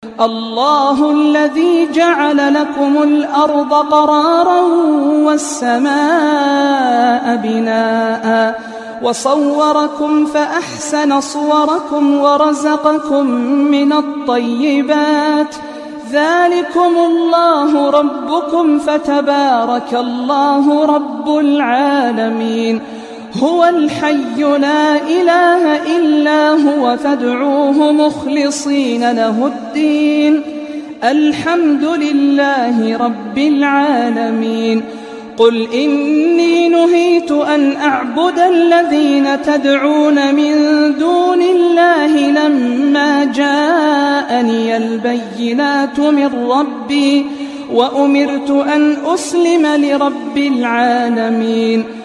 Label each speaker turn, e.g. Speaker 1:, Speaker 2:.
Speaker 1: الله الذي جعل لكم الأرض قرارا والسماء بناء وصوركم فأحسن صوركم ورزقكم من الطيبات ذلكم الله ربكم فتبارك الله رب العالمين هو الحي لا إله إلا هو فادعوه مخلصين له الدين الحمد لله رب العالمين قل إني نهيت أن أعبد الذين تدعون من دون الله لما جاءني البينات من ربي وأمرت أن أسلم لرب العالمين